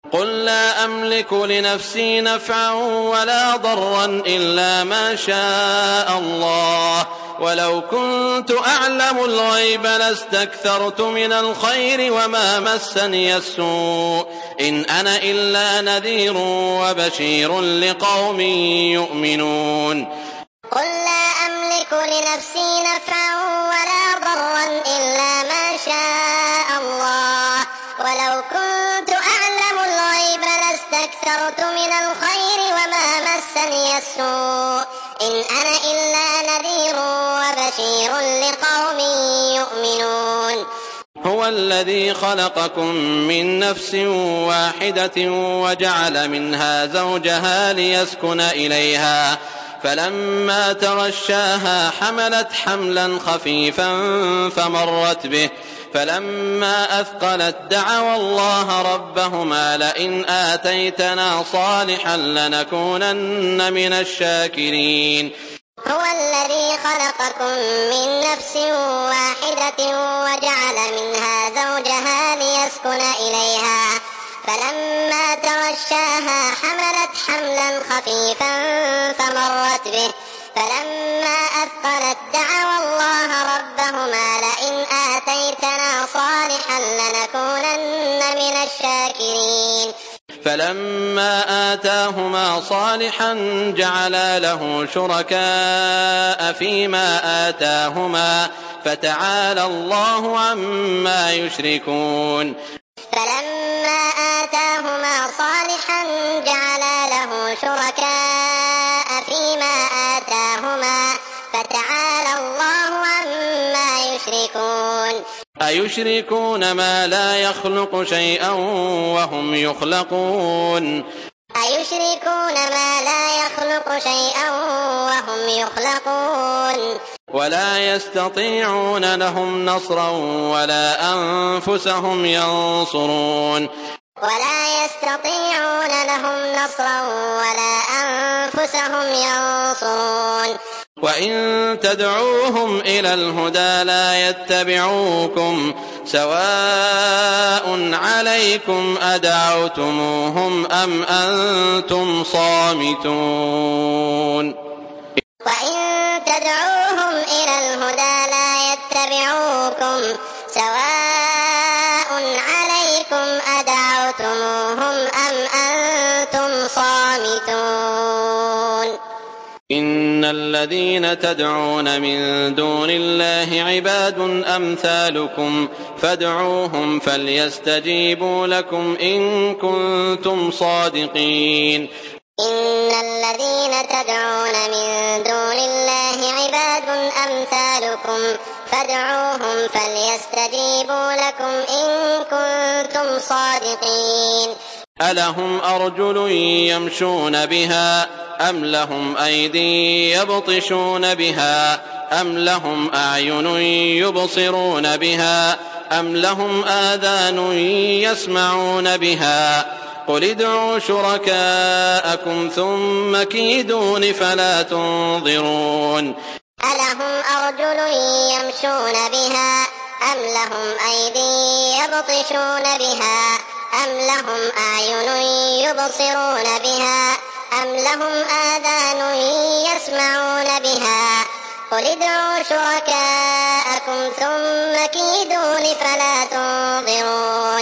قل لا أملك لنفسي نفعا ولا ضرا إلا ما شاء الله ولو كنت أعلم الغيب لاستكثرت من الخير وما مسني السوء إن أنا إلا نذير وبشير لقوم يؤمنون قل لا أملك لنفسي نفعا ولا ضرا إلا ما شاء الله ولو كنت أعلم الغيب لاستكثرت من الخير وما مسني السوء إن أنا إلا نذير وبشير لقوم يؤمنون هو الذي خلقكم من نفس واحدة وجعل منها زوجها ليسكن إليها فلما تغشاها حملت حملا خفيفا فمرت به فلما أثقلت دعوا الله ربهما لئن آتيتنا صالحا لنكونن من الشاكرين هو الذي خلقكم من نفس واحدة وجعل منها زوجها ليسكن إليها فلما تغشاها حملت حملا خفيفا فمرت به فلما أثقلت دعوا الله ربهما لئن آتيتنا صالحا لنكونن من الشاكرين فلما آتاهما صالحا جعلا له شركاء فيما آتاهما فتعالى الله عما يشركون فلما آتاهما صالحا جعلا له شركاء فيما آتاهما فتعالى الله عما يشركون أيشركون ما لا يخلق شيئا وهم يخلقون أيشركون ما لا يخلق شيئا وهم يخلقون ولا يستطيعون لهم نصرا ولا أنفسهم ينصرون ولا يستطيعون لهم نصرا ولا أنفسهم ينصرون وإن تدعوهم إلى الهدى لا يتبعوكم سواء عليكم أدعوتموهم أم أنتم صامتون وإن تدعوهم إلى الهدى لا يتبعوكم سواء عليكم أدعوتموهم أم أنتم صامتون إن الذين تدعون من دون الله عباد أمثالكم فادعوهم فليستجيبوا لكم إن كنتم صادقين إن الذين تدعون من دون الله عباد أمثالكم فادعوهم فليستجيبوا لكم إن كنتم صادقين ألهم أرجل يمشون بها أم لهم أيدي يبطشون بها أم لهم أعين يبصرون بها أم لهم آذان يسمعون بها قل ادعوا شركاءكم ثم كيدون فلا تنظرون ألهم أرجل يمشون بها أم لهم أيدي يبطشون بها أم لهم أعين يبصرون بها أم لهم آذان يسمعون بها قل ادعوا شركاءكم ثم كيدون فلا تنظرون